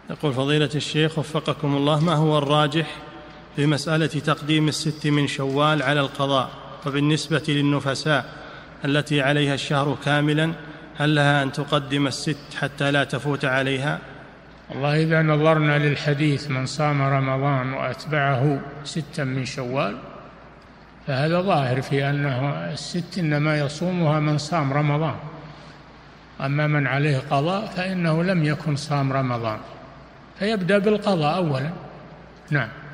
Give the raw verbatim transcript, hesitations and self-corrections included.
يقول فضيلة الشيخ وفقكم الله، ما هو الراجح في مسألة تقديم الست من شوال على القضاء؟ وبالنسبة للنفساء التي عليها الشهر كاملا، هل لها أن تقدم الست حتى لا تفوت عليها؟ والله إذا نظرنا للحديث من صام رمضان وأتبعه ستا من شوال، فهذا ظاهر في أنه الست إنما يصومها من صام رمضان، أما من عليه قضاء فإنه لم يكن صام رمضان، فيبدأ بالقضاء أولا. نعم.